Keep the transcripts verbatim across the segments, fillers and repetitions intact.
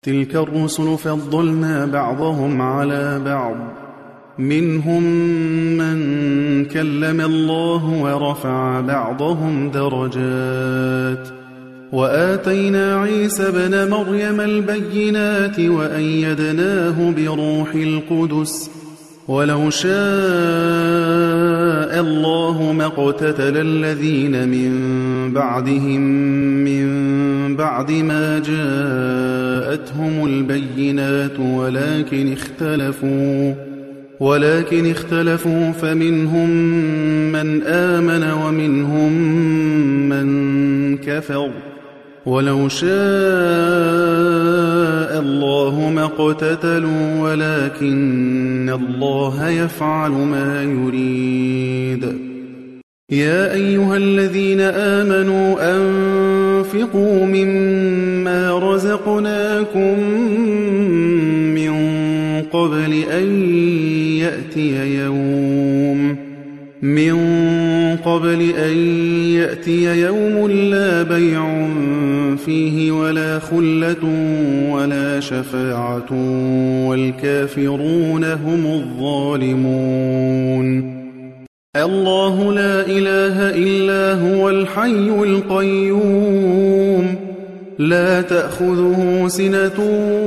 تلك الرسل فضلنا بعضهم على بعض منهم من كلم الله ورفع بعضهم درجات وآتينا عيسى ابن مريم البينات وأيدناه بروح القدس ولو شاء الله ما اقتتل الذين من بعدهم من بعد ما جاءتهم البينات ولكن اختلفوا ولكن اختلفوا فمنهم من آمن ومنهم من كفر ولو شاء الله ما اقتتلوا ولكن الله يفعل ما يريد. يا أيها الذين آمنوا أنفقوا مما رزقناكم من قبل أن يأتي يوم من قبل أن يأتي يوم لا بيع فيه ولا خلة ولا شفاعة والكافرون هم الظالمون. الله لا إله إلا هو الحي القيوم لا تأخذه سنة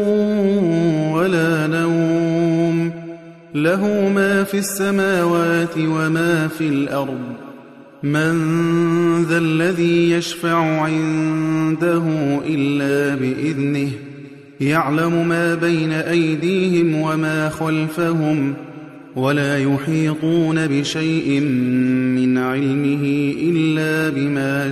ولا نوم له ما في السماوات وما في الأرض من ذا الذي يشفع عنده إلا بإذنه يعلم ما بين أيديهم وما خلفهم ولا يحيطون بشيء من علمه إلا بما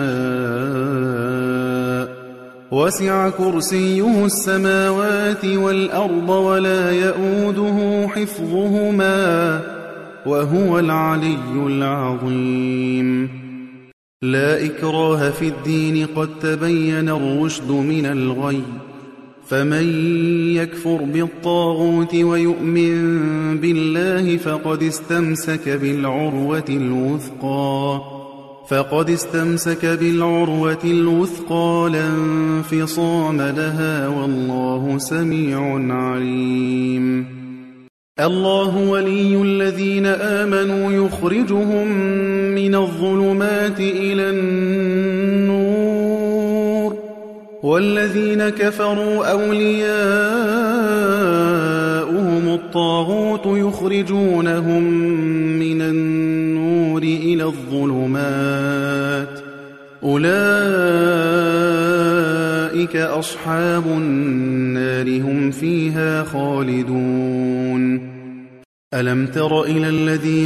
شاء وسع كرسيه السماوات والأرض ولا يؤوده حفظهما وهو العلي العظيم. لا إكراه في الدين قد تبين الرشد من الغي فمن يكفر بالطاغوت ويؤمن بالله فقد استمسك بالعروة الوثقى فقد استمسك بالعروة الوثقى لا انفصام لها والله سميع عليم. الله ولي الذين آمنوا يخرجهم من الظلمات إلى النور والذين كفروا أولياؤهم الطاغوت يخرجونهم من النور إلى الظلمات أولئك أصحاب النار هم فيها خالدون. ألم تر إلى الذي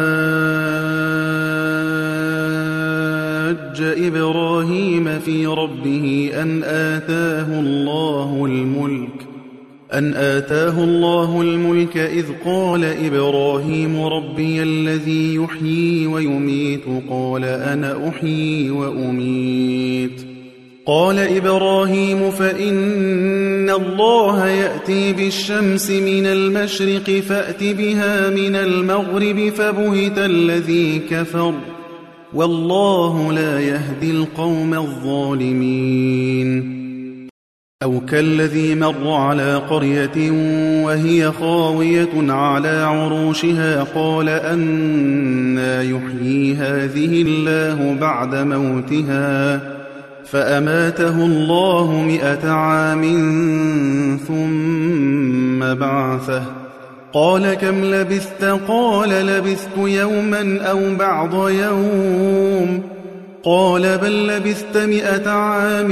حاج إبراهيم في ربه أن آتاه الله الملك أن آتاه الله الملك إذ قال إبراهيم ربي الذي يحيي ويميت قال أنا أحيي وأميت قال إبراهيم فإن الله يأتي بالشمس من المشرق فأت بها من المغرب فبهت الذي كفر والله لا يهدي القوم الظالمين. أو كالذي مر على قرية وهي خاوية على عروشها قال أنى يحيي هذه الله بعد موتها فأماته الله مئة عام ثم بعثه قال كم لبثت قال لبثت يوما أو بعض يوم قال بل لبثت مئة عام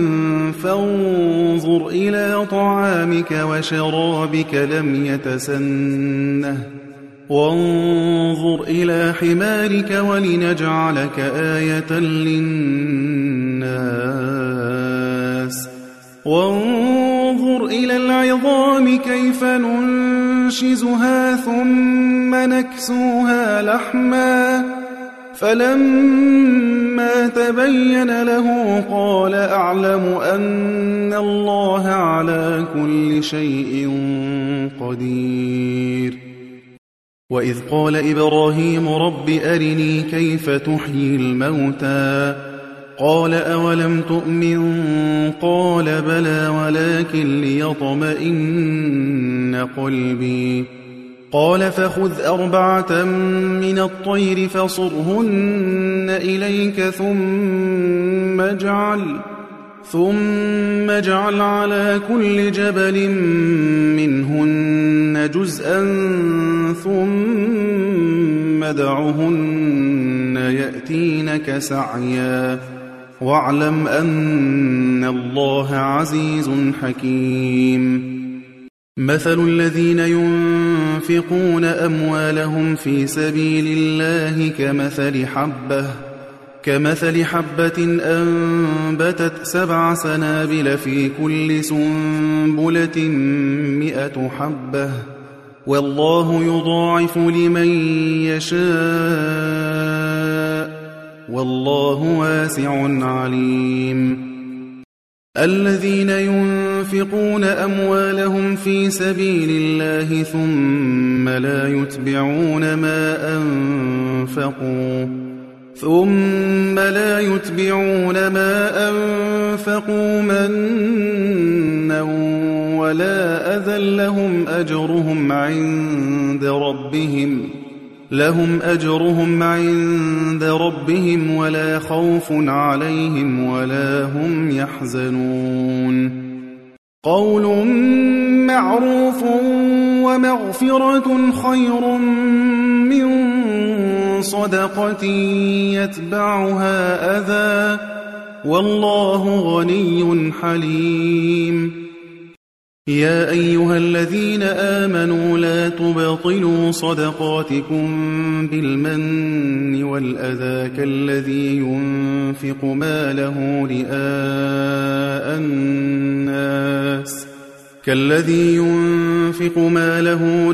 فانظر إلى طعامك وشرابك لم يتسنه وانظر إلى حمارك ولنجعلك آية للناس وانظر إلى العظام كيف ننشزها ثم نكسوها لحما فلما تبين له قال أعلم أن الله على كل شيء قدير. وإذ قال إبراهيم رب أرني كيف تحيي الموتى قال أولم تؤمن قال بلى ولكن ليطمئن قلبي قال فخذ أربعة من الطير فصرهن إليك ثم اجعل ثم اجعل على كل جبل منهن جزءا ثم ادعهن يأتينك سعيا واعلم أن الله عزيز حكيم مثل الذين ينفقون أموالهم في سبيل الله كمثل حبة كمثل حبة أنبتت سبع سنابل في كل سنبلة مئة حبة والله يضاعف لمن يشاء والله واسع عليم الذين ينفقون أموالهم في سبيل الله ثم لا يتبعون ما أنفقوا ثم لا يتبعون ما أنفقوا منا ولا أذى لهم أجرهم عند ربهم لهم أجرهم عند ربهم ولا خوف عليهم ولا هم يحزنون قول معروف ومغفرة خير من صدقة يتبعها أذى والله غني حليم يا أيها الذين آمنوا لا تبطلوا صدقاتكم بالمن والأذى كالذي ينفق ماله رئاء الناس كالذي ينفق ماله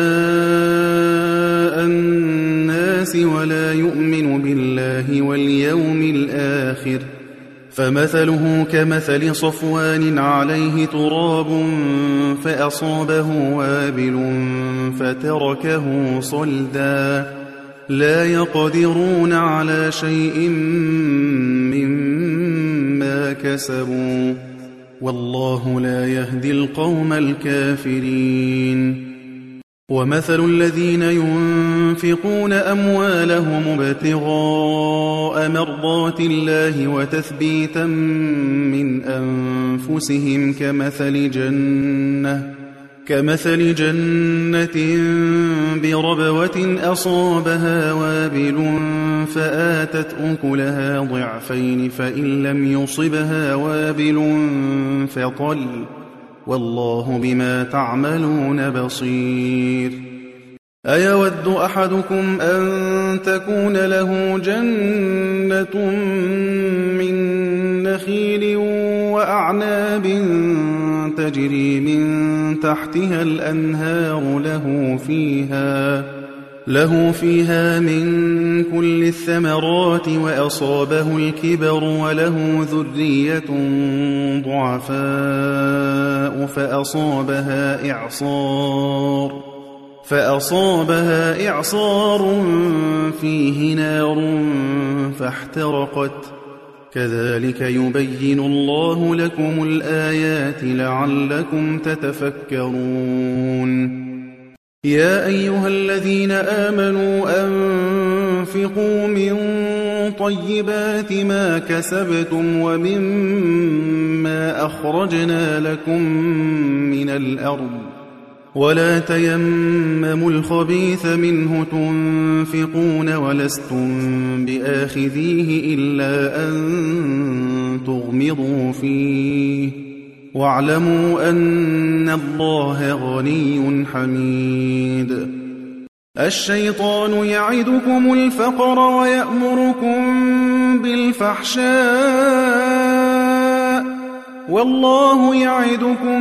رئاء الناس ولا يؤمن بالله واليوم الآخر فمثله كمثل صفوان عليه تراب فأصابه وابل فتركه صلدا لا يقدرون على شيء مما كسبوا والله لا يهدي القوم الكافرين ومثل الذين ينفقون أموالهم ابتغاء مرضات الله وتثبيتا من أنفسهم كمثل جنة كمثل جنة بربوة أصابها وابل فآتت أكلها ضعفين فإن لم يصبها وابل فطل والله بما تعملون بصير أيود أحدكم أن تكون له جنة من نخيل وأعناب تجري من تحتها الأنهار له فيها له فيها من كل الثمرات وأصابه الكبر وله ذرية ضعفاء فأصابها إعصار فأصابها إعصار فيه نار فاحترقت كذلك يبين الله لكم الآيات لعلكم تتفكرون يا أيها الذين آمنوا أنفقوا من طيبات ما كسبتم ومما أخرجنا لكم من الأرض ولا تيمموا الخبيث منه تنفقون ولستم بآخذيه إلا أن تغمضوا فيه واعلموا أن الله غني حميد الشيطان يعدكم الفقر ويأمركم بالفحشاء والله يعدكم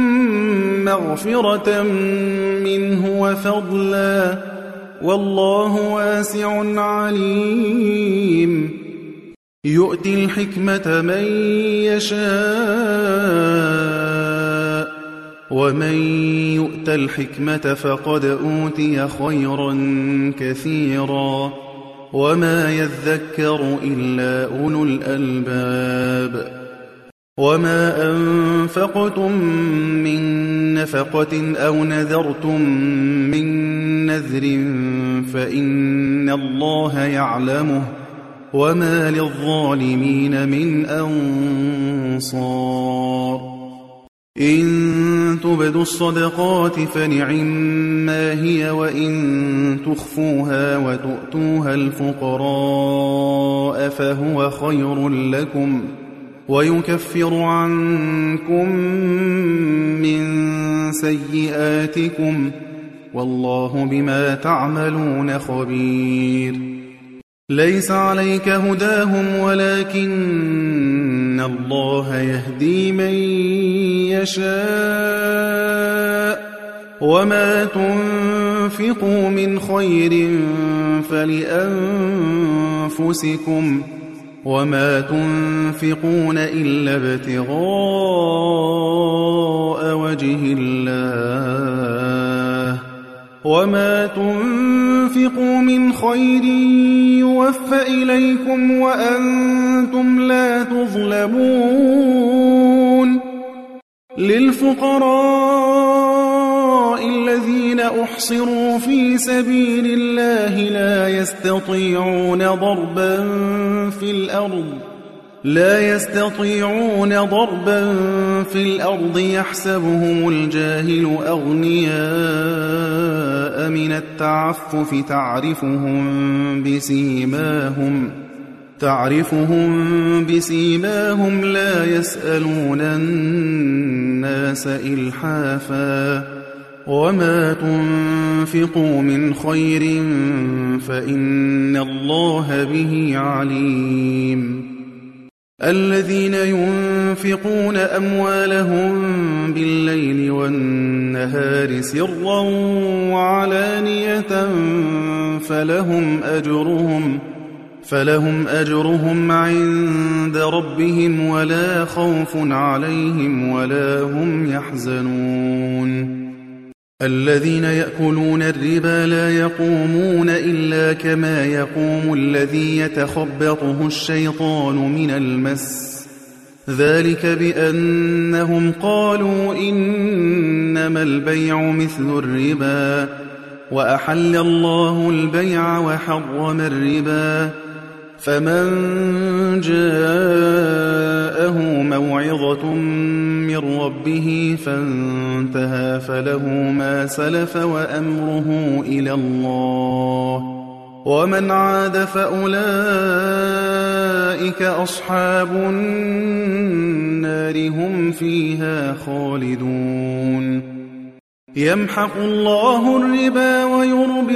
مغفرة منه وفضلا والله واسع عليم يؤتي الحكمة من يشاء ومن يؤت الحكمة فقد أوتي خيرا كثيرا وما يذكر إلا أولو الألباب وما أنفقتم من نفقة أو نذرتم من نذر فإن الله يعلمه وما للظالمين من أنصار إن تبدوا الصدقات فنعما هي وإن تخفوها وتؤتوها الفقراء فهو خير لكم ويكفر عنكم من سيئاتكم والله بما تعملون خبير ليس عليك هداهم ولكن الله يهدي من يشاء وما تنفقوا من خير فلأنفسكم وما تنفقون إلا ابتغاء وجه الله وما تنفقوا من خير يوفى إليكم وأنتم لا تظلمون للفقراء الذين أحصروا في سبيل الله لا يستطيعون ضربا في الأرض لا يستطيعون ضربا في الأرض يحسبهم الجاهل أغنياء من التعفف تعرفهم بسيماهم تعرفهم بسيماهم لا يسألون الناس إلحافا وما تنفقوا من خير فإن الله به عليم الذين ينفقون أموالهم بالليل والنهار سرا وعلانية فلهم أجرهم فلهم أجرهم عند ربهم ولا خوف عليهم ولا هم يحزنون الذين يأكلون الربا لا يقومون إلا كما يقوم الذي يتخبطه الشيطان من المس ذلك بأنهم قالوا إنما البيع مثل الربا وأحل الله البيع وحرم الربا فمن جاءه موعظة من ربه فانتهى فله ما سلف وأمره إلى الله ومن عاد فأولئك أصحاب النار هم فيها خالدون يمحق الله الربا ويربي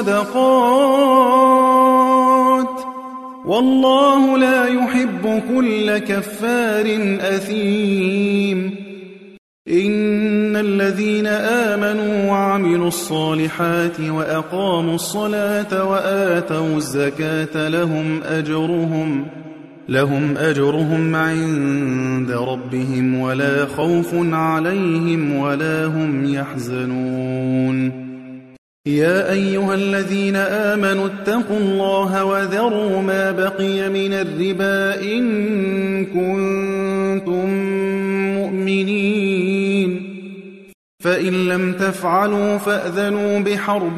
الصدقات والله لا يحب كل كفار أثيم إن الذين آمنوا وعملوا الصالحات وأقاموا الصلاة وآتوا الزكاة لهم أجرهم لهم أجرهم عند ربهم ولا خوف عليهم ولا هم يحزنون يا أيها الذين آمنوا اتقوا الله وذروا ما بقي من الربا إن كنتم مؤمنين فإن لم تفعلوا فأذنوا بحرب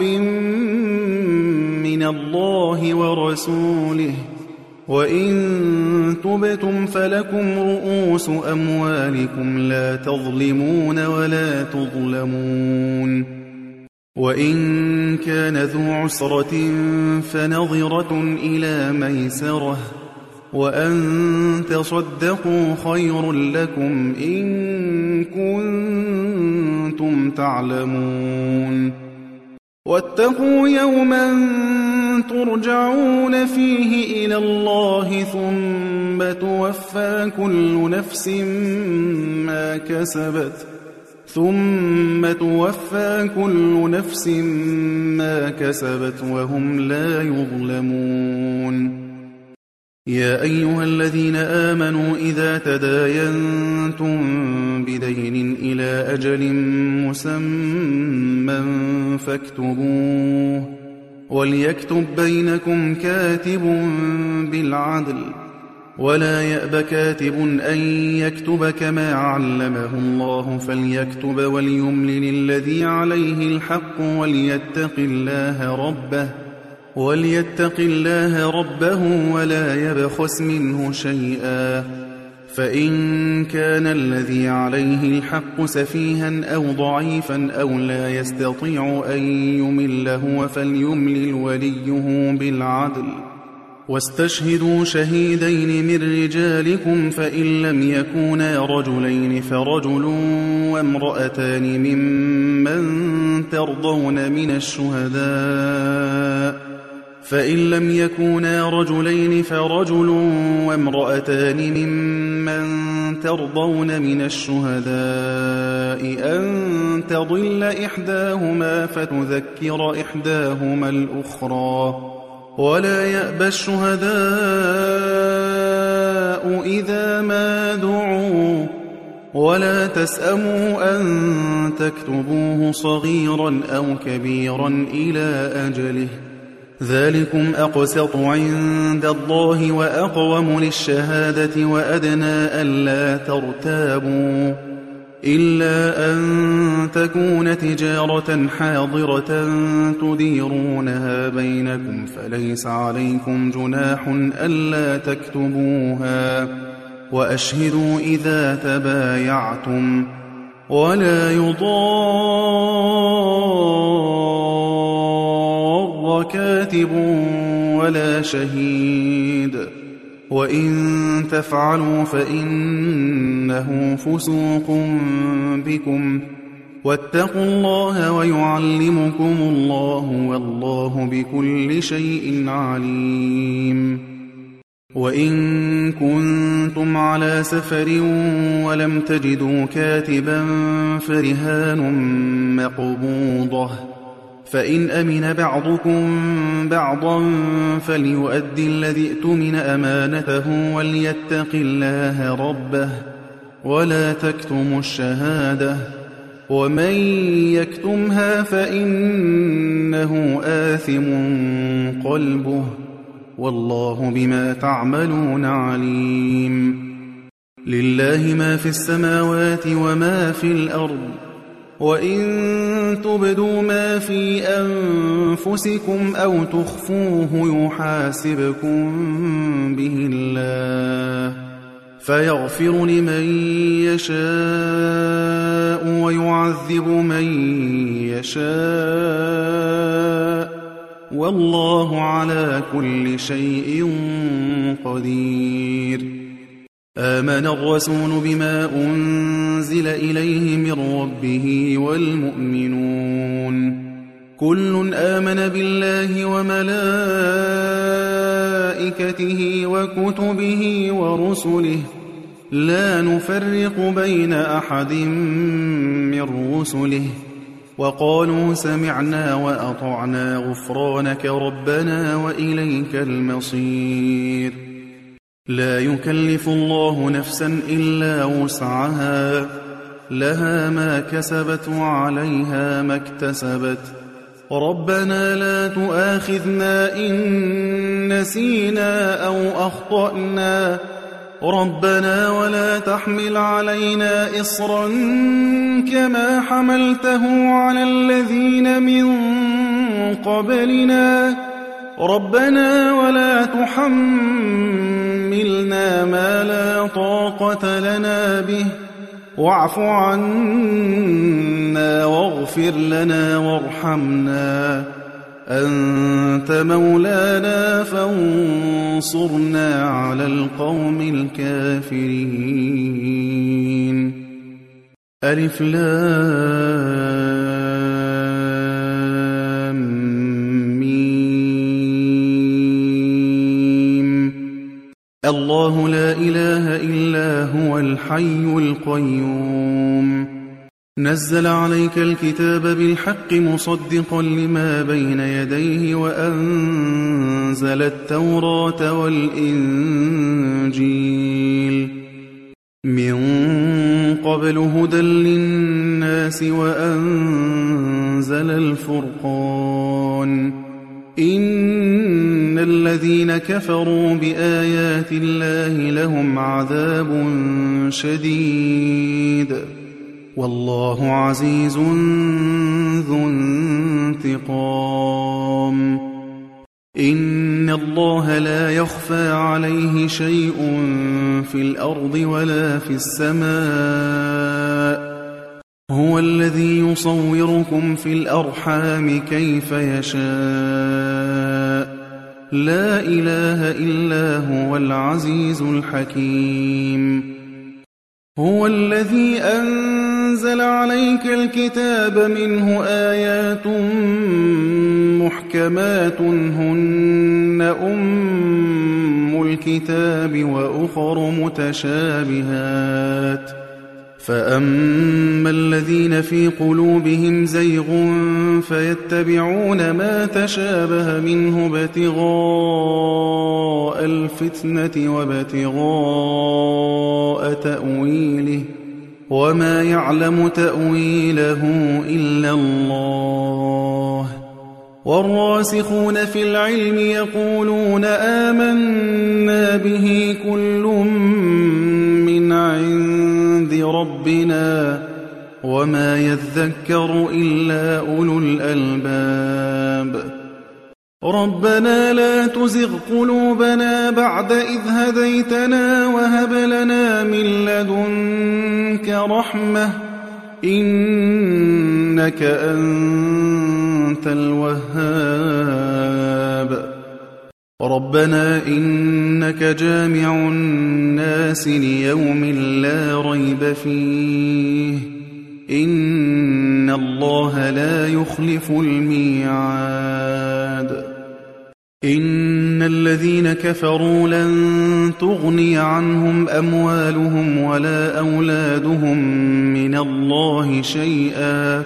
من الله ورسوله وإن تبتم فلكم رؤوس أموالكم لا تظلمون ولا تظلمون وإن كان ذو عسرة فنظرة إلى ميسرة وأن تصدقوا خير لكم إن كنتم تعلمون واتقوا يوما ترجعون فيه إلى الله ثم توفى كل نفس ما كسبت ثم توفى كل نفس ما كسبت وهم لا يظلمون يا أيها الذين آمنوا إذا تداينتم بدين إلى أجل مسمى فاكتبوه وَلْيَكْتُب بَّيْنَكُمْ كَاتِبٌ بِالْعَدْلِ وَلَا يَأْبَ كَاتِبٌ أَن يَكْتُبَ كَمَا عَلَّمَهُ اللَّهُ فَلْيَكْتُبْ وَلْيُمْلِلِ الَّذِي عَلَيْهِ الْحَقُّ وَلْيَتَّقِ اللَّهَ رَبَّهُ وَلْيَتَّقِ اللَّهَ رَبَّهُ وَلَا يَبْخَسْ مِنْهُ شَيْئًا فَإِن كَانَ الَّذِي عَلَيْهِ الْحَقُّ سَفِيهًا أَوْ ضَعِيفًا أَوْ لَا يَسْتَطِيعُ أَن يُمِلَّ هُوَ فَلْيُمْلِلْ وَلِيُّهُ بِالْعَدْلِ وَاسْتَشْهِدُوا شَهِيدَيْنِ مِن رِّجَالِكُمْ فَإِن لَّمْ يَكُونَا رَجُلَيْنِ فَرَجُلٌ وَامْرَأَتَانِ مِمَّن تَرْضَوْنَ مِنَ الشُّهَدَاءِ فَإِن لَّمْ يَكُونَا رَجُلَيْنِ فَرَجُلٌ وَامْرَأَتَانِ مِمَّن تَرْضَوْنَ مِنَ الشُّهَدَاءِ أَن تَضِلَّ إِحْدَاهُمَا فَتُذَكِّرَ إِحْدَاهُمَا الْأُخْرَىٰ وَلَا يَأْبَى الشُّهَدَاءُ إِذَا مَا دُعُوا وَلَا تَسْأَمُوا أَن تَكْتُبُوهُ صَغِيرًا أَوْ كَبِيرًا إِلَىٰ أَجَلِهِ ذَلِكُمْ أَقْسَطُ عِندَ اللَّهِ وَأَقْوَمُ لِلشَّهَادَةِ وَأَدْنَىٰ أَلَّا تَرْتَابُوا إِلَّا أَن تَكُونَ تِجَارَةً حَاضِرَةً تُدِيرُونَهَا بَيْنَكُمْ فَلَيْسَ عَلَيْكُمْ جُنَاحٌ أَلَّا تَكْتُبُوهَا وَأَشْهِدُوا إِذَا تَبَايَعْتُمْ وَلَا يُضَارَّ كَاتِبٌ وَلَا شَهِيدٌ وَإِن تَفْعَلُوا فَإِنَّهُ فُسُوقٌ بِكُمْ وَاتَّقُوا اللَّهَ وَيُعَلِّمُكُمُ اللَّهُ وَاللَّهُ بِكُلِّ شَيْءٍ عَلِيمٌ وَإِن كُنتُمْ عَلَىٰ سَفَرٍ وَلَمْ تَجِدُوا كَاتِبًا فَرِهَانٌ مَّقْبُوضَةٌ فَإِنْ أَمِنَ بَعْضُكُم بَعْضًا فَلْيُؤَدِّ الَّذِي اؤْتُمِنَ أَمَانَتَهُ وَلْيَتَّقِ اللَّهَ رَبَّهُ وَلَا تَكْتُمُوا الشَّهَادَةَ وَمَن يَكْتُمْهَا فَإِنَّهُ آثِمٌ قَلْبُهُ وَاللَّهُ بِمَا تَعْمَلُونَ عَلِيمٌ لِلَّهِ مَا فِي السَّمَاوَاتِ وَمَا في الْأَرْضِ وَإِن تُبْدُوا مَا فِي أَنفُسِكُمْ أَوْ تُخْفُوهُ يُحَاسِبْكُم بِهِ اللَّهُ فَيَغْفِرُ لِمَن يَشَاءُ وَيُعَذِّبُ مَن يَشَاءُ وَاللَّهُ عَلَى كُلِّ شَيْءٍ قَدِيرٌ آمَنَ الرَّسُولُ بِمَا أُنزِلَ إِلَيْهِ مِن رَّبِّهِ وَالْمُؤْمِنُونَ كُلٌّ آمَنَ بِاللَّهِ وَمَلَائِكَتِهِ وَكُتُبِهِ وَرُسُلِهِ لَا نُفَرِّقُ بَيْنَ أَحَدٍ مِّن رُّسُلِهِ وَقَالُوا سَمِعْنَا وَأَطَعْنَا غُفْرَانَكَ رَبَّنَا وَإِلَيْكَ الْمَصِيرُ لَا يُكَلِّفُ اللَّهُ نَفْسًا إِلَّا وُسْعَهَا لَهَا مَا كَسَبَتْ وَعَلَيْهَا مَا اكْتَسَبَتْ رَبَّنَا لَا تُؤَاخِذْنَا إِن نَّسِينَا أَوْ أَخْطَأْنَا رَبَّنَا وَلَا تَحْمِلْ عَلَيْنَا إِصْرًا كَمَا حَمَلْتَهُ عَلَى الَّذِينَ مِن قَبْلِنَا رَبَّنَا وَلَا تُحَمِّلْنَا مَا لَا طَاقَةَ لَنَا بِهِ وَاعْفُ عَنَّا وَاغْفِرْ لَنَا وَارْحَمْنَا أَنْتَ مَوْلَانَا فَانصُرْنَا عَلَى الْقَوْمِ الْكَافِرِينَ أَلِفْ لام ميم الله لا إله إلا هو الحي القيوم نزل عليك الكتاب بالحق مصدقا لما بين يديه وأنزل التوراة والإنجيل من قبل هدى للناس وأنزل الفرقان إن الذين كفروا بآيات الله لهم عذاب شديد والله عزيز ذو انتقام. إن الله لا يخفى عليه شيء في الأرض ولا في السماء هو الذي يصوركم في الأرحام كيف يشاء لا إله إلا هو العزيز الحكيم. هو الذي أنزل عليك الكتاب منه آيات محكمات هن أم الكتاب وأخر متشابهات فأما الذين في قلوبهم زيغ فيتبعون ما تشابه منه ابتغاء الفتنة وابتغاء تأويله وما يعلم تأويله إلا الله والراسخون في العلم يقولون آمنا به كل من عند ربنا وما يذكر إلا أولو الألباب. ربنا لا تزغ قلوبنا بعد إذ هديتنا وهب لنا من لدنك رحمة إنك أنت الوهاب. ربنا إنك جامع الناس ليوم لا ريب فيه إن الله لا يخلف الميعاد. إن الذين كفروا لن تغني عنهم أموالهم ولا أولادهم من الله شيئا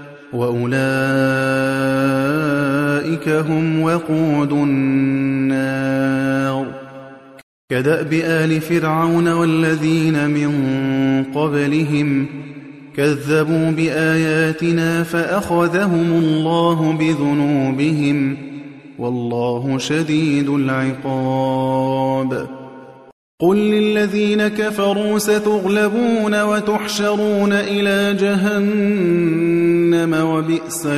وأولئك هم وقود النار. كدأب آل فرعون والذين من قبلهم كذبوا بآياتنا فأخذهم الله بذنوبهم والله شديد العقاب. قل للذين كفروا ستغلبون وتحشرون إلى جهنم وبئس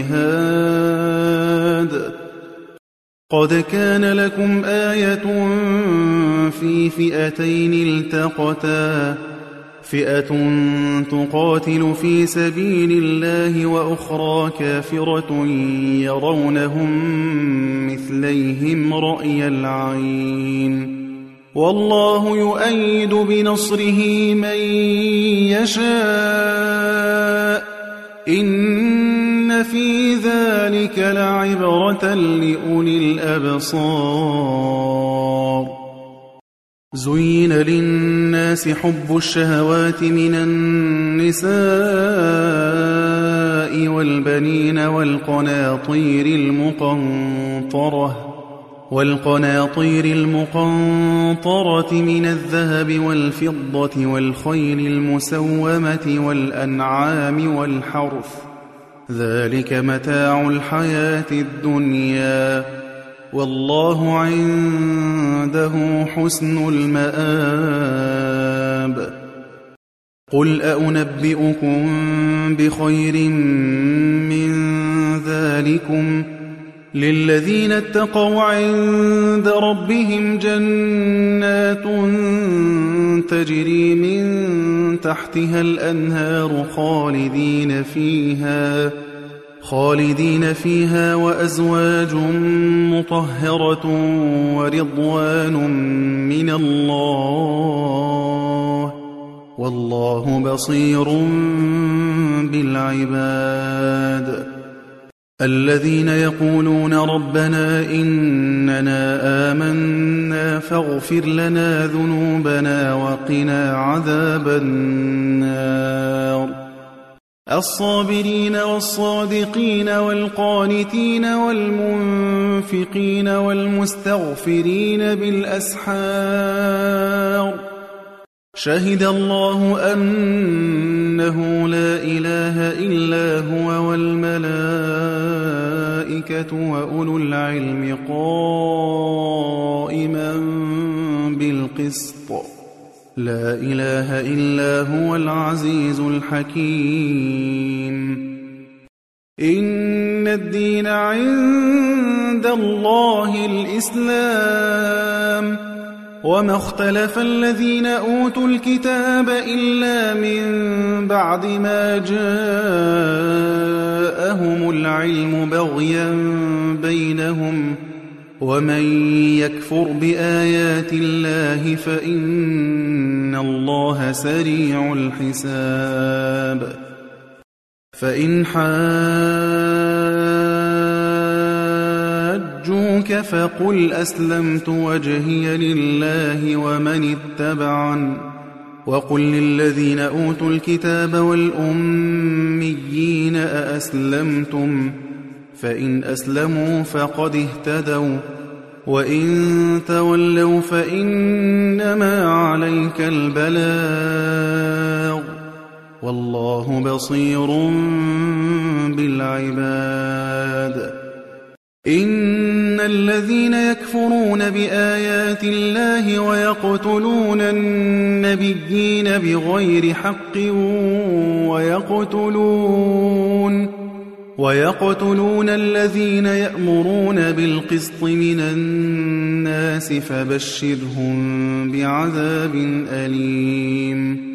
المهاد. قد كان لكم آية في فئتين التقتا فئة تقاتل في سبيل الله وأخرى كافرة يرونهم مثليهم رأي العين والله يؤيد بنصره من يشاء إن في ذلك لعبرة لأولي الأبصار. زين للناس حب الشهوات من النساء والبنين والقناطير المقنطرة والقناطير المقنطرة من الذهب والفضة والخيل المسومة والأنعام والحرث ذلك متاع الحياة الدنيا والله عنده حسن المآب. قل أنبئكم بخير من ذلكم للذين اتقوا عند ربهم جنات تجري من تحتها الأنهار خالدين فيها خالدين فيها وأزواج مطهرة ورضوان من الله والله بصير بالعباد. الذين يقولون ربنا إننا آمنا فاغفر لنا ذنوبنا وقنا عذاب النار. الصابرين والصادقين والقانتين والمنفقين والمستغفرين بالأسحار. شهد الله أنه لا إله إلا هو والملائكة والملائكة وأولو العلم قائما بالقسط لا إله إلا هو العزيز الحكيم إن الدين عند الله الإسلام وما اختلف الذين أوتوا الكتاب إلا من بعد ما جاءهم العلم بغيا بينهم ومن يكفر بآيات الله فإن الله سريع الحساب فإن حاجوك فقل أسلمت وجهي لله ومن اتبعن وقل للذين أوتوا الكتاب والأميين أأسلمتم فإن أسلموا فقد اهتدوا وإن تولوا فإنما عليك البلاغ والله بصير بالعباد إن الذين يكفرون بآيات الله ويقتلون النبيين بغير حق ويقتلون ويقتلون الذين يأمرون بالقسط من الناس فبشرهم بعذاب أليم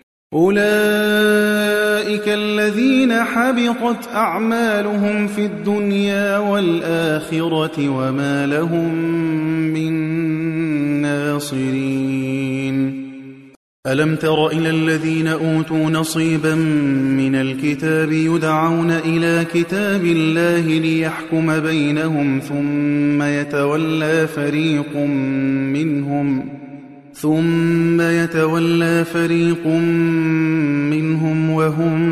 أولئك الذين حبطت أعمالهم في الدنيا والآخرة وما لهم من ناصرين ألم تر إلى الذين أوتوا نصيبا من الكتاب يدعون إلى كتاب الله ليحكم بينهم ثم يتولى فريق منهم ثم يتولى فريق منهم وهم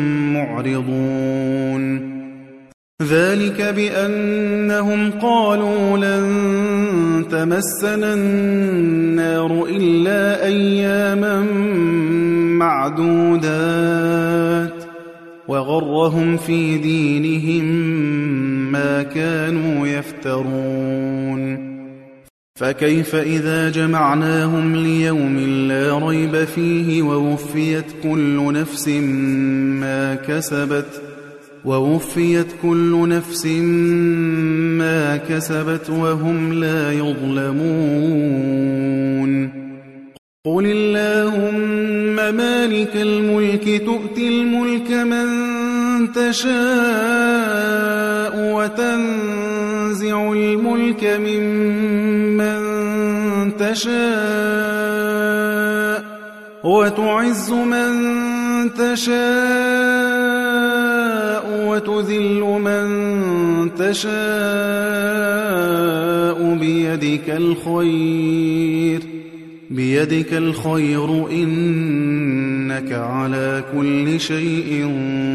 معرضون ذلك بأنهم قالوا لن تمسنا النار إلا أياما معدودات وغرهم في دينهم ما كانوا يفترون فكيف إذا جمعناهم ليوم لا ريب فيه ووفيت كل نفس ما كسبت ووفيت كل نفس ما كسبت وهم لا يظلمون قل اللهم مالك الملك تؤتي الملك من تشاء وتنزع الملك ممن تشاء وتعز من تشاء وتذل من تشاء بيدك الخير بيدك الخير إنك على كل شيء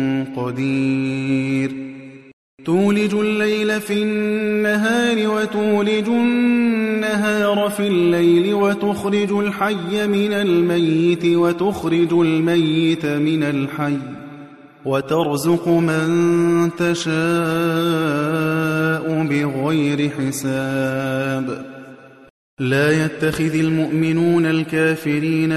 قدير تولج الليل في النهار وتولج النهار في الليل وتخرج الحي من الميت وتخرج الميت من الحي وترزق من تشاء بغير حساب لا يتخذ المؤمنون الكافرين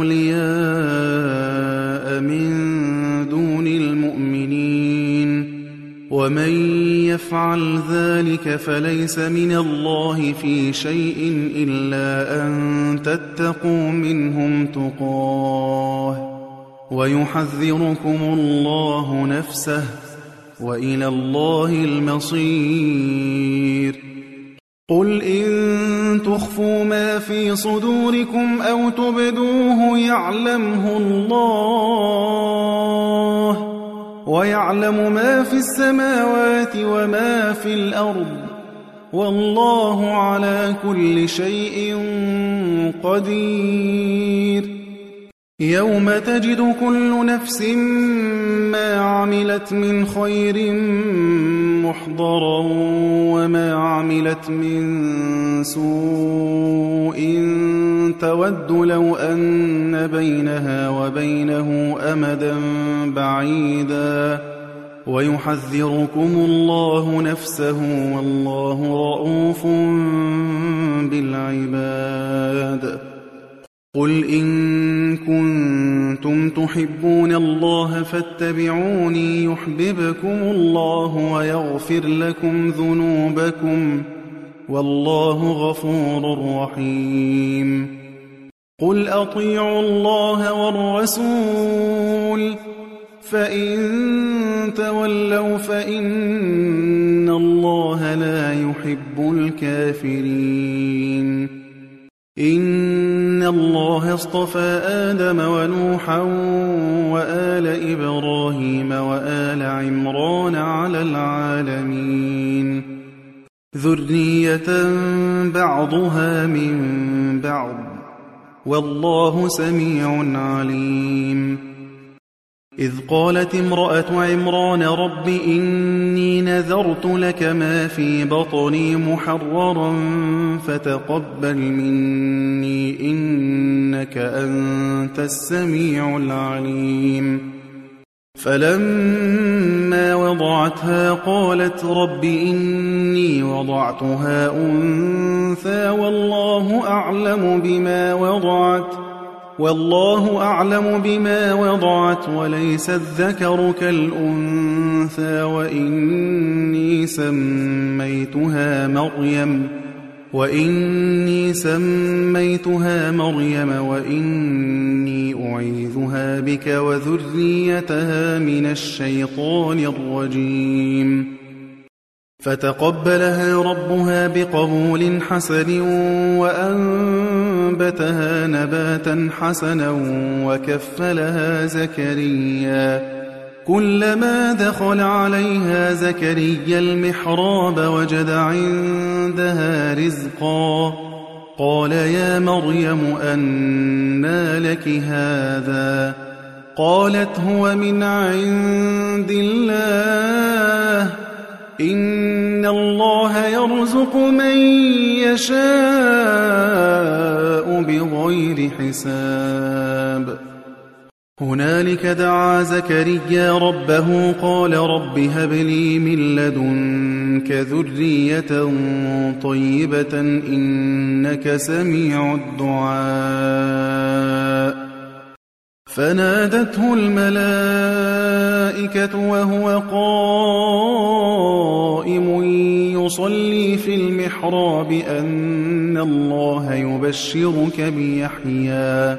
أولياء من دون المؤمنين ومن يفعل ذلك فليس من الله في شيء إلا أن تتقوا منهم تقاه ويحذركم الله نفسه وإلى الله المصير قل إن تخفوا ما في صدوركم أو تبدوه يعلمه الله ويعلم ما في السماوات وما في الأرض والله على كل شيء قدير يوم تجد كل نفس ما عملت من خير محضرا وما عملت من سوء تود لو أن بينها وبينه أمدا بعيدا ويحذركم الله نفسه والله رءوف بالعباد. قل إن كنتم تحبون الله فاتبعوني يحببكم الله ويغفر لكم ذنوبكم والله غفور رحيم. قل أطيعوا الله والرسول فإن تولوا فإن الله لا يحب الكافرين. إن الله اصطفى آدم ونوحا وآل إبراهيم وآل عمران على العالمين ذرية بعضها من بعض والله سميع عليم. إذ قالت امرأة عمران رب إني نذرت لك ما في بطني محررا فتقبل مني إنك أنت السميع العليم. فلما وضعتها قالت رب إني وضعتها أنثى والله أعلم بما وضعت والله أعلم بما وضعت وليس الذكر كالأنثى وإني سميتها مريم وإني سميتها مريم وإني أعيذها بك وذريتها من الشيطان الرجيم. فتقبلها ربها بقبول حسن وأنبتها نباتا حسنا وكفلها زكريا. كلما دخل عليها زكريا المحراب وجد عندها رزقا قال يا مريم أنى لك هذا قالت هو من عند الله إن الله يرزق من يشاء بغير حساب. هنالك دعا زكريا ربه قال رب هب لي من لدنك ذرية طيبة إنك سميع الدعاء. فنادته الملائكة وهو قائم يصلي في المحراب أن الله يبشرك بيحيى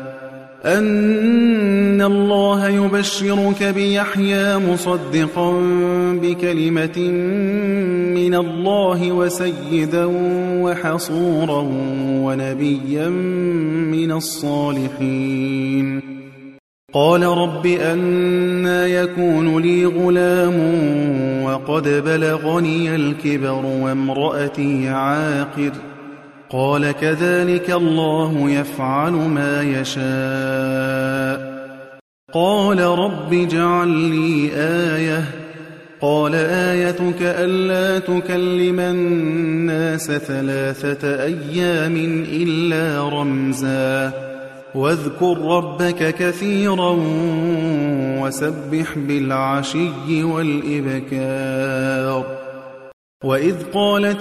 أن الله يبشرك بيحيى مصدقا بكلمة من الله وسيدا وحصورا ونبيا من الصالحين. قال رب أنى يكون لي غلام وقد بلغني الكبر وامرأتي عاقر قال كذلك الله يفعل ما يشاء. قال رب اجعل لي آية قال آيتك ألا تكلم الناس ثلاثة أيام إلا رمزا واذكر ربك كثيرا وسبح بالعشي والإبكار. وإذ قالت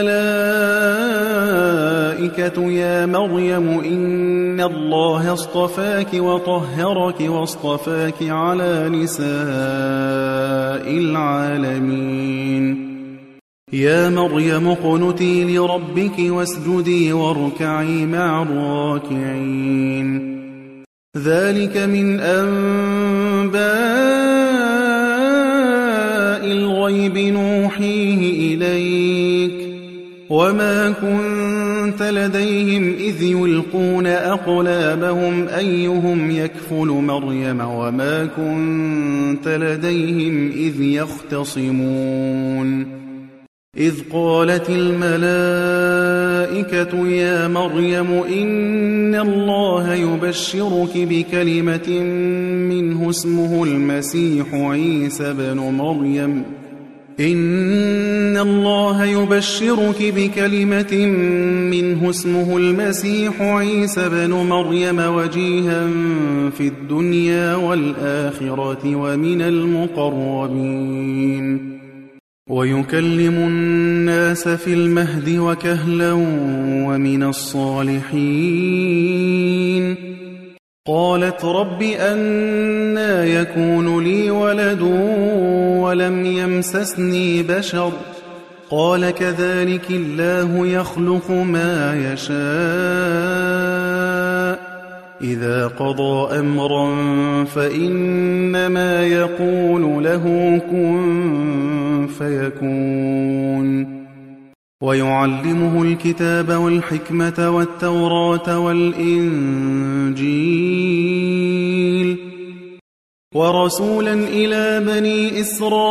الملائكة يا مريم إن الله اصطفاك وطهرك واصطفاك على نساء العالمين. يا مريم اقنتي لربك واسجدي واركعي مع الراكعين. ذلك من أنباء الغيب نوحيه إليك وما كنت لديهم إذ يلقون أقلامهم أيهم يكفل مريم وما كنت لديهم إذ يختصمون. إذ قالت الملائكة يا مريم إن الله يبشرك بكلمة منه اسمه المسيح عيسى بن مريم إن الله يبشرك بكلمة منه اسمه المسيح عيسى بن مريم وجيها في الدنيا والآخرة ومن المقربين ويكلم الناس في المهد وكهلا ومن الصالحين قالت رب أنى يكون لي ولد ولم يمسسني بشر قال كذلك الله يخلق ما يشاء إذا قضى أمرا فإنما يقول له كن فيكون ويعلمه الكتاب والحكمة والتوراة والإنجيل ورسولا إلى بني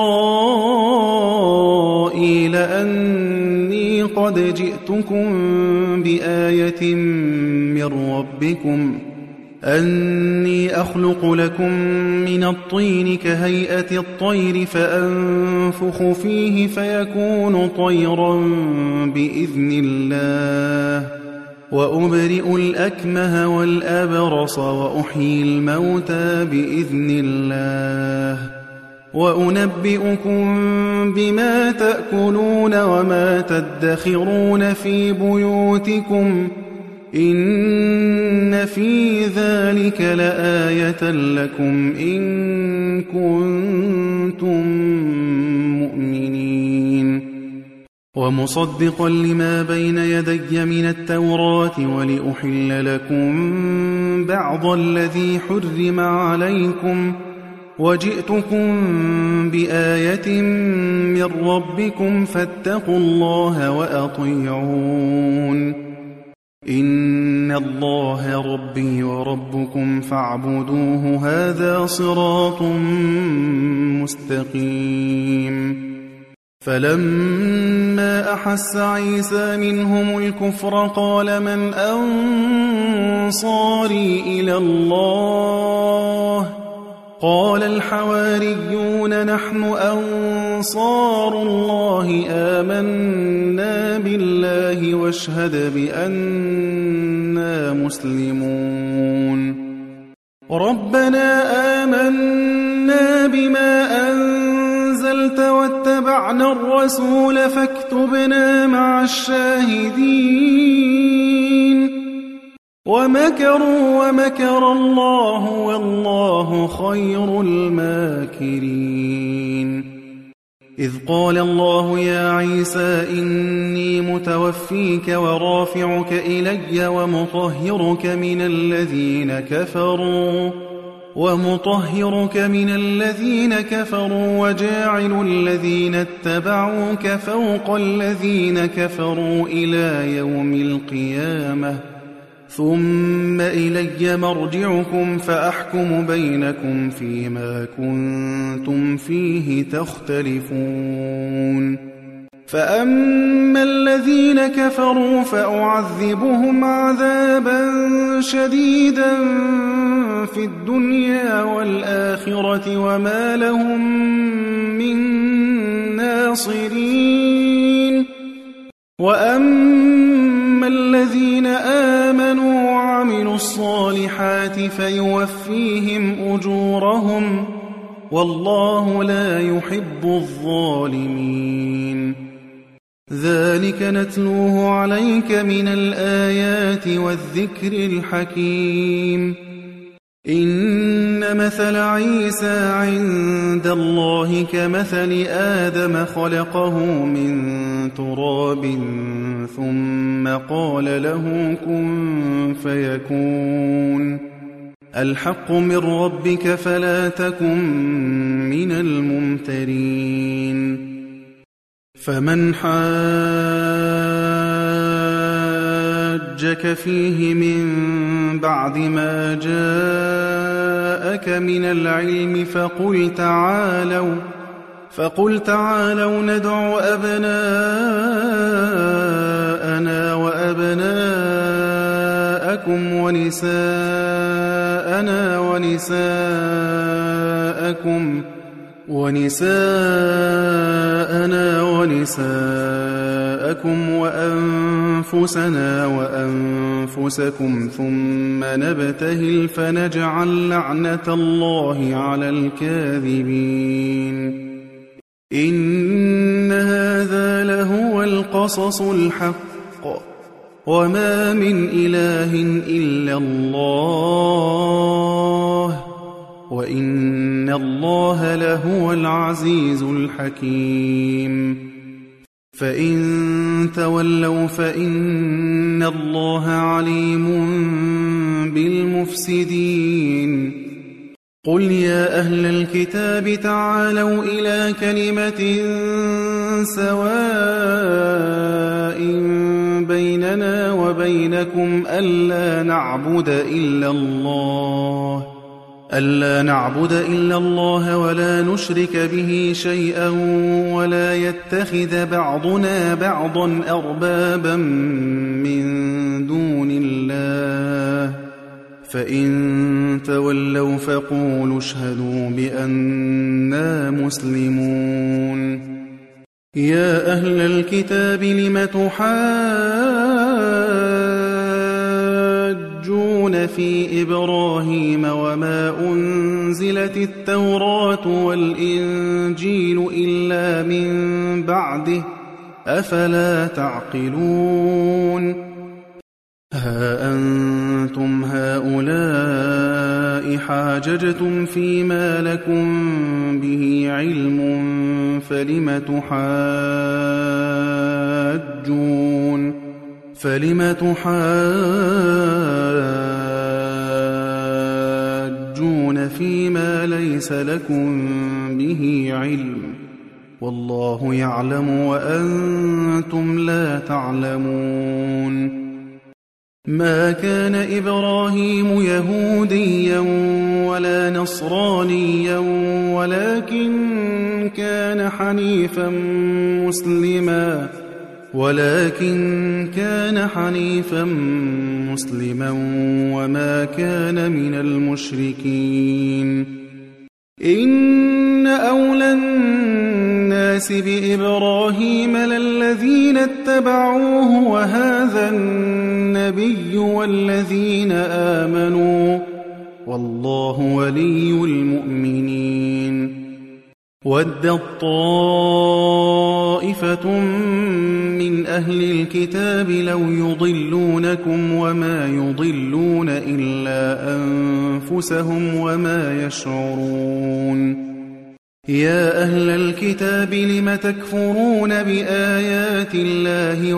إسرائيل أني قد جئتكم بآية من ربكم أني أخلق لكم من الطين كهيئة الطير فأنفخ فيه فيكون طيرا بإذن الله وأبرئ الأكمه والأبرص وأحيي الموتى بإذن الله وأنبئكم بما تأكلون وما تدخرون في بيوتكم إن في ذلك لآية لكم إن كنتم مؤمنين ومصدقا لما بين يدي من التوراة ولأحل لكم بعض الذي حرم عليكم وجئتكم بآية من ربكم فاتقوا الله وأطيعون إن الله ربي وربكم فاعبدوه هذا صراط مستقيم فلما أحس عيسى منهم الكفر قال من أنصاري إلى الله قال الحواريون نحن أنصار الله آمنا بالله واشهد بأننا مسلمون ربنا آمنا بما أنزلت واتبعنا الرسول فاكتبنا مع الشاهدين ومكروا ومكر الله والله خير الماكرين إذ قال الله يا عيسى إني متوفيك ورافعك إلي ومطهرك من الذين كفروا ومطهرك من الذين كفروا وجاعل الذين اتبعوك فوق الذين كفروا إلى يوم القيامة ثم إلي مرجعكم فأحكم بينكم فيما كنتم فيه تختلفون فأما الذين كفروا فأعذبهم عذابا شديدا في الدنيا والآخرة وما لهم من ناصرين وأما الذين آمنوا وعملوا الصالحات فيوفيهم أجورهم والله لا يحب الظالمين ذلك نتلوه عليك من الآيات والذكر الحكيم إن مثل عيسى عند الله كمثل آدم خلقه من تراب ثم قال له كن فيكون الحق من ربك فلا تكن من الممترين فمن حاجك فيه من بعد ما جاءك من العلم فقل تعالوا فقل تعالوا ندع أبناءنا وأبناءكم ونساءنا ونساءكم ونساءنا ونساءكم وأنفسنا وأنفسكم ثم نبتهل فنجعل لعنة الله على الكاذبين إن هذا لهو القصص الحق وما من إله إلا الله وإن الله لهو العزيز الحكيم فإن تولوا فإن الله عليم بالمفسدين قل يا أهل الكتاب تعالوا إلى كلمة سواء بيننا وبينكم ألا نعبد إلا الله ألا نعبد إلا الله ولا نشرك به شيئا ولا يتخذ بعضنا بعضا أربابا من دون الله فإن تولوا فقولوا اشهدوا بأننا مسلمون يا أهل الكتاب لم تحاجون في إبراهيم وما أنزلت التوراة والإنجيل إلا من بعده أفلا تعقلون ها أنتم هؤلاء حاججتم فيما لكم به علم فلم تحاجون فلم تحاجون فيما ليس لكم به علم والله يعلم وأنتم لا تعلمون ما كان إبراهيم يهوديا ولا نصرانيا ولكن كان حنيفا مسلما ولكن كان حنيفا مسلما وما كان من المشركين إن أولى الناس بإبراهيم للذين اتبعوه وهذا النبي والذين آمنوا والله ولي المؤمنين ودت طائفة من أهل الكتاب لو يضلونكم وما يضلون إلا أنفسهم وما يشعرون يا أهل الكتاب لم تكفرون بآيات الله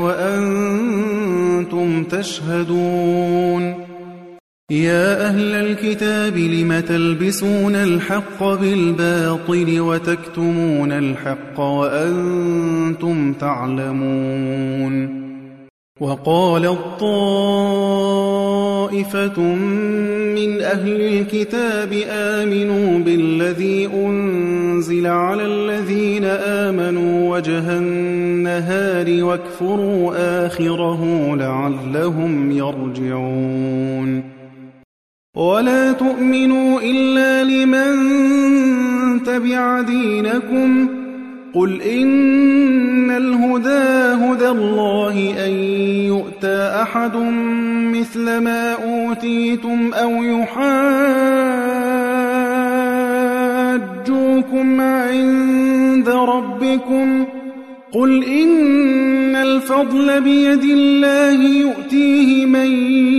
وأنتم تشهدون يا أهل الكتاب لم تلبسون الحق بالباطل وتكتمون الحق وأنتم تعلمون وقالت طائفة من أهل الكتاب آمنوا بالذي أنزل على الذين آمنوا وجه النهار واكفروا آخره لعلهم يرجعون ولا تؤمنوا إلا لمن تبع دينكم قل إن الهدى هدى الله أن يؤتى أحد مثل ما أوتيتم أو يحاجوكم عند ربكم قل إن الفضل بيد الله يؤتيه من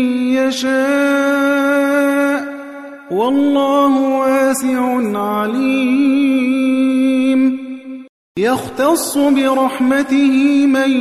يشاء والله واسع عليم يختص برحمته من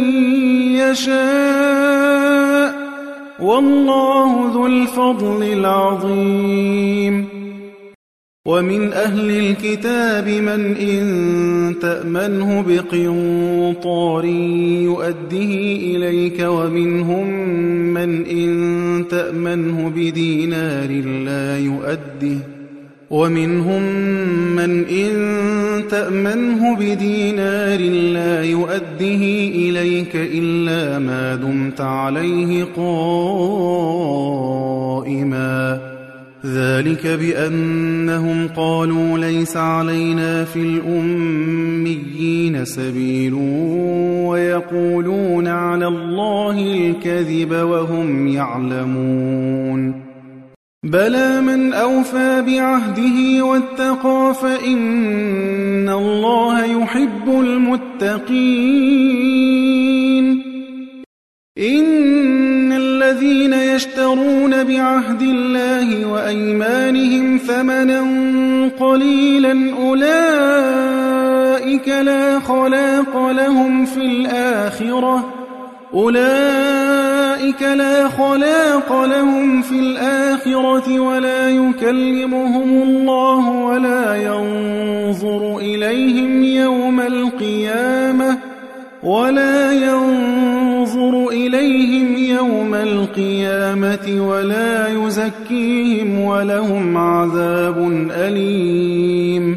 يشاء والله ذو الفضل العظيم ومن أهل الكتاب من إن تأمنه بقنطار يؤده إليك ومنهم من إن تأمنه بدينار لا يؤده ومنهم من إن تأمنه بدينار لا يؤده إليك إلا ما دمت عليه قائما ذلك بأنهم قالوا ليس علينا في الأميين سبيل ويقولون على الله الكذب وهم يعلمون بلى من أوفى بعهده واتقى فإن الله يحب المتقين إن الذين يشترون بعهد الله وأيمانهم ثمنا قليلا أولئك لا خلاق لهم في الآخرة أولئك لا خلاق لهم في الآخرة ولا يكلمهم الله ولا ينظر إليهم يوم القيامة ولا ينظر إليهم يوم القيامة ولا يزكيهم ولهم عذاب أليم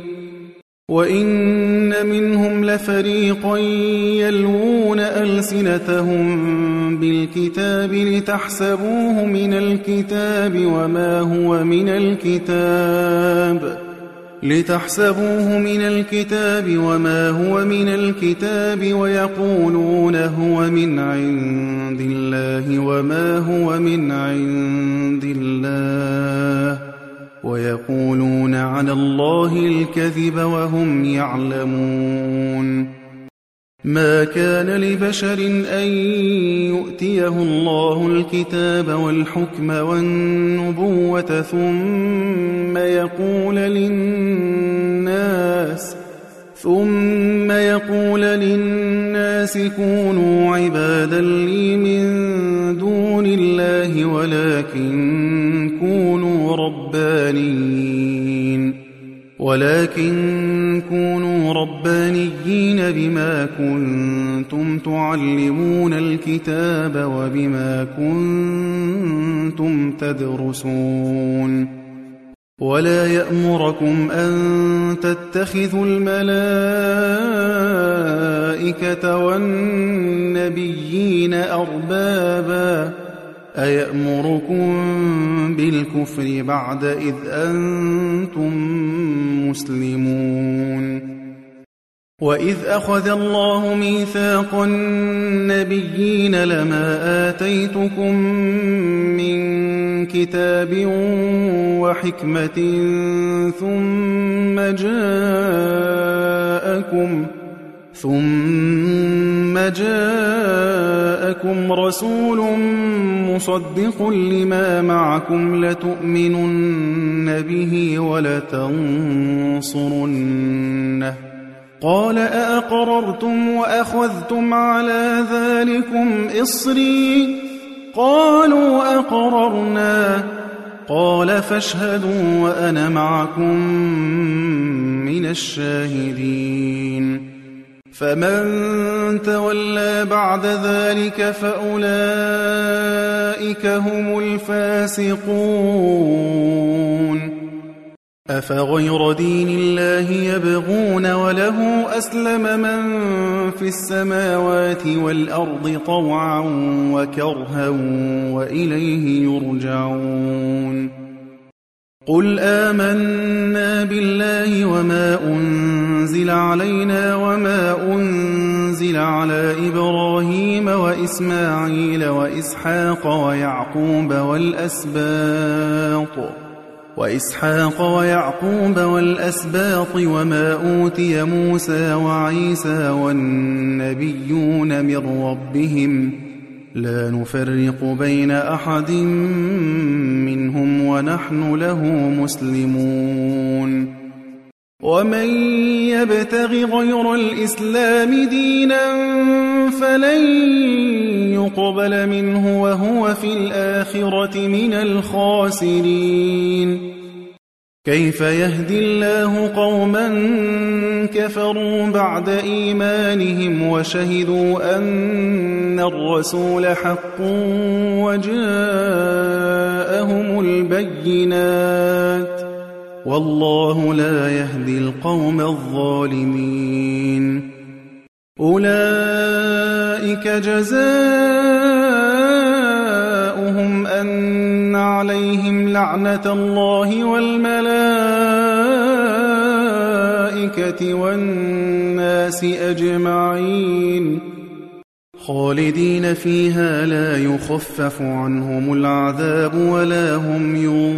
وإن منهم لفريقا يلوون ألسنتهم بالكتاب لتحسبوه من الكتاب وما هو من الكتاب لتحسبوه من الكتاب وما هو من الكتاب ويقولون هو من عند الله وما هو من عند الله ويقولون على الله الكذب وهم يعلمون ما كان لبشر أن يؤتيه الله الكتاب والحكم والنبوة ثم يقول للناس ثم يقول للناس كونوا عبادا لي من دون الله ولكن كونوا ربانيين ولكن كونوا ربانيين بما كنتم تعلمون الكتاب وبما كنتم تدرسون ولا يأمركم أن تتخذوا الملائكة والنبيين أربابا أيأمركم بالكفر بعد إذ أنتم مسلمون وإذ أخذ الله ميثاق النبيين لما آتيتكم من كتاب وحكمة ثم جاءكم ثم جاءكم رسول مصدق لما معكم لتؤمنن به ولتنصرنه قال أأقررتم وأخذتم على ذلكم إصري قالوا أقررنا قال فاشهدوا وأنا معكم من الشاهدين فمن تولى بعد ذلك فأولئك هم الفاسقون أفغير دين الله يبغون وله أسلم من في السماوات والأرض طوعا وكرها وإليه يرجعون قل آمنا بالله وما أنزل علينا وما أنزل على إبراهيم وإسماعيل وإسحاق ويعقوب والأسباط وإسحاق ويعقوب والأسباط وما أوتي موسى وعيسى والنبيون من ربهم لا نفرق بين أحد منهم ونحن له مسلمون ومن يبتغ غير الإسلام دينا فلن يقبل منه وهو في الآخرة من الخاسرين كيف يهدي الله قوما كفروا بعد إيمانهم وشهدوا أن الرسول حق وجاءهم البينات والله لا يهدي القوم الظالمين أولئك جزاؤهم جزاؤهم أن عليهم لعنة الله والملائكة والناس أجمعين خالدين فيها لا يخفف عنهم العذاب ولا هم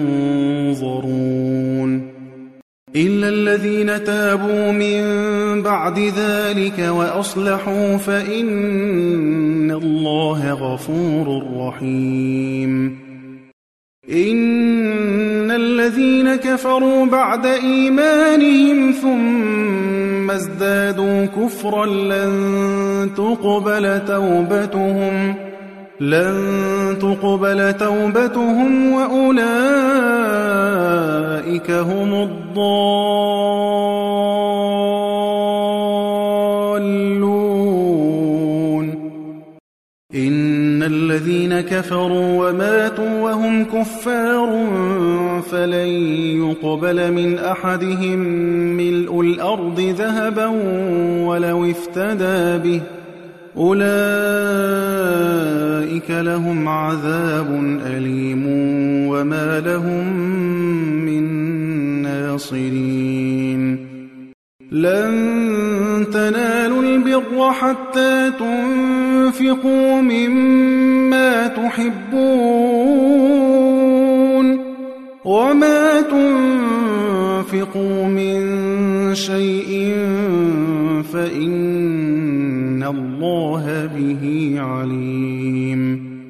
ينظرون إلا الذين تابوا من بعد ذلك وأصلحوا فإن الله غفور رحيم إن الذين كفروا بعد إيمانهم ثم ازدادوا كفرا لن تقبل توبتهم لن تقبل توبتهم وأولئك هم الضالون إن الذين كفروا وماتوا وهم كفار فلن يقبل من أحدهم ملء الأرض ذهبا ولو افتدى به أولئك لهم عذاب أليم وما لهم من ناصرين لن تنالوا البر حتى تنفقوا مما تحبون وما تنفقوا من شيء فإن الله به عليم